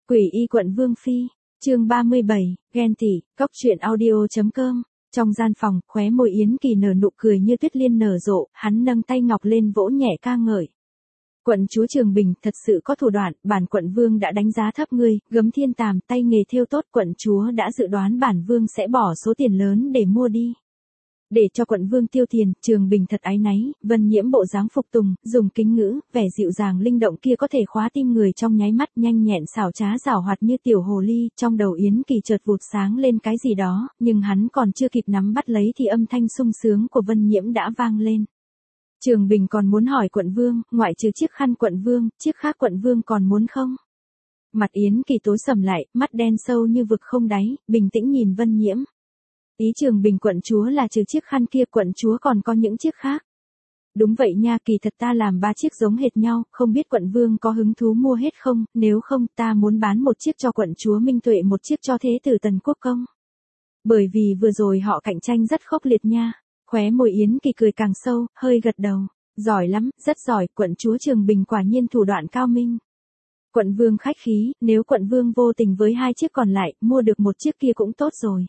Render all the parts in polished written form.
Quỷ y quận Vương Phi, chương 37, ghen tị, cóc truyện audio.com. Trong gian phòng, khóe môi Yến Kỳ nở nụ cười như tuyết liên nở rộ, hắn nâng tay ngọc lên vỗ nhẹ ca ngợi. Quận chúa Trường Bình thật sự có thủ đoạn, bản quận vương đã đánh giá thấp ngươi, gấm thiên tàm, tay nghề thêu tốt, quận chúa đã dự đoán bản vương sẽ bỏ số tiền lớn để mua đi. Để cho quận vương tiêu tiền, Trường Bình thật áy náy, Vân Nhiễm bộ dáng phục tùng, dùng kính ngữ, vẻ dịu dàng linh động kia có thể khóa tim người trong nháy mắt, nhanh nhẹn xảo trá giảo hoạt như tiểu hồ ly, trong đầu Yến Kỳ chợt vụt sáng lên cái gì đó, nhưng hắn còn chưa kịp nắm bắt lấy thì âm thanh sung sướng của Vân Nhiễm đã vang lên. Trường Bình còn muốn hỏi quận vương, ngoại trừ chiếc khăn quận vương, chiếc khác quận vương còn muốn không? Mặt Yến Kỳ tối sầm lại, mắt đen sâu như vực không đáy, bình tĩnh nhìn Vân Nhiễm. Ý Trường Bình quận chúa là trừ chiếc khăn kia, quận chúa còn có những chiếc khác. Đúng vậy nha, kỳ thật ta làm 3 chiếc giống hệt nhau, không biết quận vương có hứng thú mua hết không, nếu không ta muốn bán 1 chiếc cho quận chúa Minh Tuệ, 1 chiếc cho thế tử Tần Quốc Công. Bởi vì vừa rồi họ cạnh tranh rất khốc liệt nha. Khóe môi Yến Kỳ cười càng sâu, hơi gật đầu. Giỏi lắm, rất giỏi, quận chúa Trường Bình quả nhiên thủ đoạn cao minh. Quận vương khách khí, nếu quận vương vô tình với 2 chiếc còn lại, mua được 1 chiếc kia cũng tốt rồi.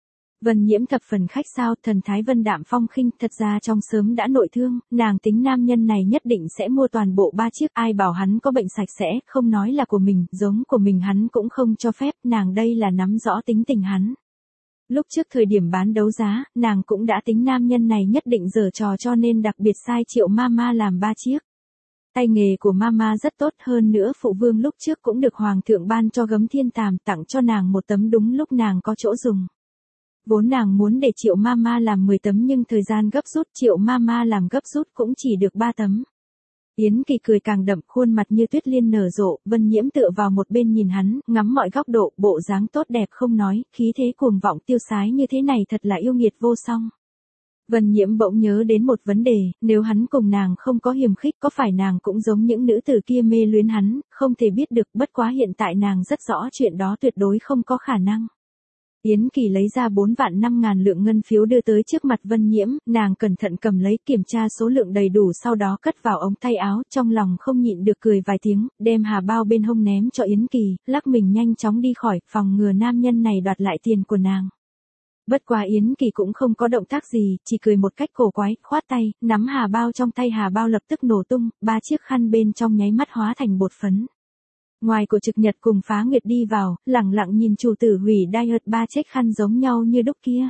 Vân Nhiễm thập phần khách sao, thần thái vân đạm phong khinh, thật ra trong sớm đã nội thương, nàng tính nam nhân này nhất định sẽ mua toàn bộ 3 chiếc, ai bảo hắn có bệnh sạch sẽ, không nói là của mình, giống của mình hắn cũng không cho phép, nàng đây là nắm rõ tính tình hắn. Lúc trước thời điểm bán đấu giá, nàng cũng đã tính nam nhân này nhất định giở trò cho nên đặc biệt sai Triệu Mama làm 3 chiếc. Tay nghề của Mama rất tốt, hơn nữa phụ vương lúc trước cũng được hoàng thượng ban cho gấm thiên tàm, tặng cho nàng 1 tấm đúng lúc nàng có chỗ dùng. Vốn nàng muốn để Triệu Mama làm 10 tấm nhưng thời gian gấp rút, Triệu Mama làm gấp rút cũng chỉ được 3 tấm. Yến Kỳ cười càng đậm, khuôn mặt như tuyết liên nở rộ, Vân Nhiễm tựa vào một bên nhìn hắn, ngắm mọi góc độ, bộ dáng tốt đẹp không nói, khí thế cuồng vọng tiêu sái như thế này thật là yêu nghiệt vô song. Vân Nhiễm bỗng nhớ đến một vấn đề, nếu hắn cùng nàng không có hiềm khích, có phải nàng cũng giống những nữ tử kia mê luyến hắn, không thể biết được, bất quá hiện tại nàng rất rõ chuyện đó tuyệt đối không có khả năng. Yến Kỳ lấy ra 4.500.000 lượng ngân phiếu đưa tới trước mặt Vân Nhiễm, nàng cẩn thận cầm lấy, kiểm tra số lượng đầy đủ, sau đó cất vào ống tay áo, trong lòng không nhịn được cười vài tiếng, đem hà bao bên hông ném cho Yến Kỳ, lắc mình nhanh chóng đi khỏi, phòng ngừa nam nhân này đoạt lại tiền của nàng. Bất quá Yến Kỳ cũng không có động tác gì, chỉ cười một cách cổ quái, khoát tay, nắm hà bao trong tay, hà bao lập tức nổ tung, 3 chiếc khăn bên trong nháy mắt hóa thành bột phấn. Ngoài của Trực Nhật cùng Phá Nguyệt đi vào, lẳng lặng nhìn chủ tử hủy diet 3 chiếc khăn giống nhau như đúc kia.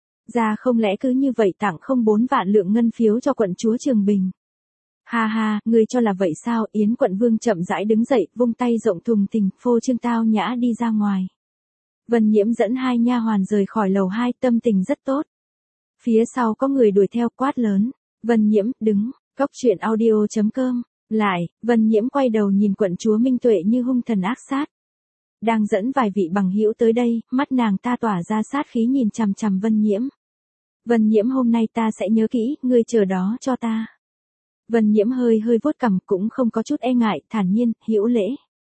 Ra không lẽ cứ như vậy tặng không 4 vạn lượng ngân phiếu cho quận chúa Trường Bình. Ha ha, ngươi cho là vậy sao? Yến quận vương chậm rãi đứng dậy, vung tay rộng thùng thình, phô trương tao nhã đi ra ngoài. Vân Nhiễm dẫn 2 nha hoàn rời khỏi lầu 2, tâm tình rất tốt. Phía sau có người đuổi theo, quát lớn. Vân Nhiễm, đứng, cóc truyện audio.com. Lại, Vân Nhiễm quay đầu nhìn quận chúa Minh Tuệ như hung thần ác sát. Đang dẫn vài vị bằng hữu tới đây, mắt nàng ta tỏa ra sát khí nhìn chằm chằm Vân Nhiễm. Vân Nhiễm, hôm nay ta sẽ nhớ kỹ, ngươi chờ đó cho ta. Vân Nhiễm hơi vuốt cằm, cũng không có chút e ngại, thản nhiên, hữu lễ.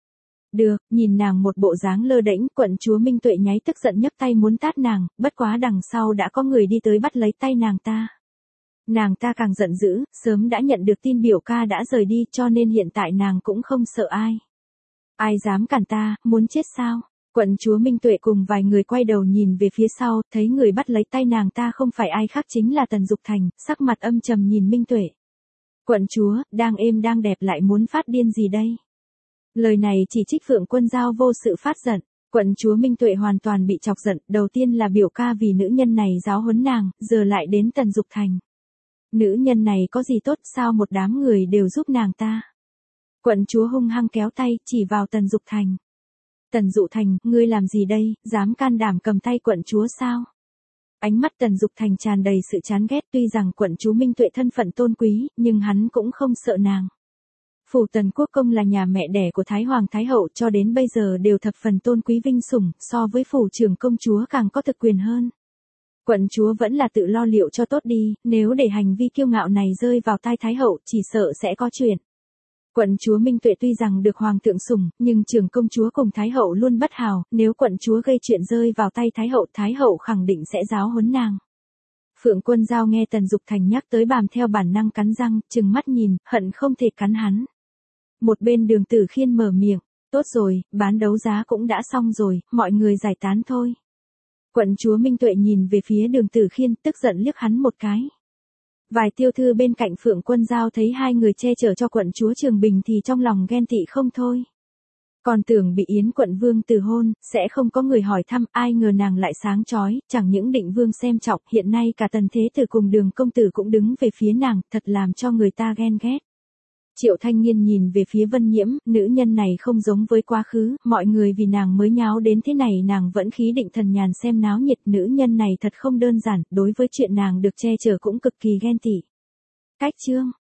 Được, nhìn nàng một bộ dáng lơ đễnh, quận chúa Minh Tuệ nháy tức giận nhấc tay muốn tát nàng, bất quá đằng sau đã có người đi tới bắt lấy tay nàng ta. Nàng ta càng giận dữ, sớm đã nhận được tin biểu ca đã rời đi cho nên hiện tại nàng cũng không sợ ai. Ai dám cản ta, muốn chết sao? Quận chúa Minh Tuệ cùng vài người quay đầu nhìn về phía sau, thấy người bắt lấy tay nàng ta không phải ai khác chính là Tần Dục Thành, sắc mặt âm trầm nhìn Minh Tuệ. Quận chúa, đang êm đang đẹp lại muốn phát điên gì đây? Lời này chỉ trích Phượng Quân Giao vô sự phát giận. Quận chúa Minh Tuệ hoàn toàn bị chọc giận, đầu tiên là biểu ca vì nữ nhân này giáo huấn nàng, giờ lại đến Tần Dục Thành. Nữ nhân này có gì tốt, sao một đám người đều giúp nàng ta? Quận chúa hung hăng kéo tay, chỉ vào Tần Dục Thành. Tần Dụ Thành, ngươi làm gì đây, dám can đảm cầm tay quận chúa sao? Ánh mắt Tần Dục Thành tràn đầy sự chán ghét, tuy rằng quận chúa Minh Tuệ thân phận tôn quý, nhưng hắn cũng không sợ nàng. Phủ Tần Quốc Công là nhà mẹ đẻ của Thái Hoàng Thái Hậu, cho đến bây giờ đều thập phần tôn quý vinh sủng, so với phủ trưởng công chúa càng có thực quyền hơn. Quận chúa vẫn là tự lo liệu cho tốt đi, nếu để hành vi kiêu ngạo này rơi vào tai Thái Hậu chỉ sợ sẽ có chuyện. Quận chúa Minh Tuệ tuy rằng được Hoàng thượng sủng, nhưng trưởng công chúa cùng Thái Hậu luôn bất hảo, nếu quận chúa gây chuyện rơi vào tay Thái Hậu khẳng định sẽ giáo huấn nàng. Phượng Quân Giao nghe Tần Dục Thành nhắc tới bàm theo bản năng cắn răng, trừng mắt nhìn, hận không thể cắn hắn. Một bên Đường Tử Khiên mở miệng, Tốt rồi, bán đấu giá cũng đã xong rồi, mọi người giải tán thôi. Quận chúa Minh Tuệ nhìn về phía Đường Tử Khiên, tức giận liếc hắn một cái. Vài tiêu thư bên cạnh Phượng Quân Giao thấy hai người che chở cho quận chúa Trường Bình thì trong lòng ghen tị không thôi. Còn tưởng bị Yến quận vương từ hôn, sẽ không có người hỏi thăm, ai ngờ nàng lại sáng chói, chẳng những định vương xem trọng, hiện nay cả Tần Thế Tử cùng Đường công tử cũng đứng về phía nàng, thật làm cho người ta ghen ghét. Triệu Thanh Nhiên nhìn về phía Vân Nhiễm, nữ nhân này không giống với quá khứ, mọi người vì nàng mới nháo đến thế này nàng vẫn khí định thần nhàn xem náo nhiệt, nữ nhân này thật không đơn giản, đối với chuyện nàng được che chở cũng cực kỳ ghen tị. Cách chương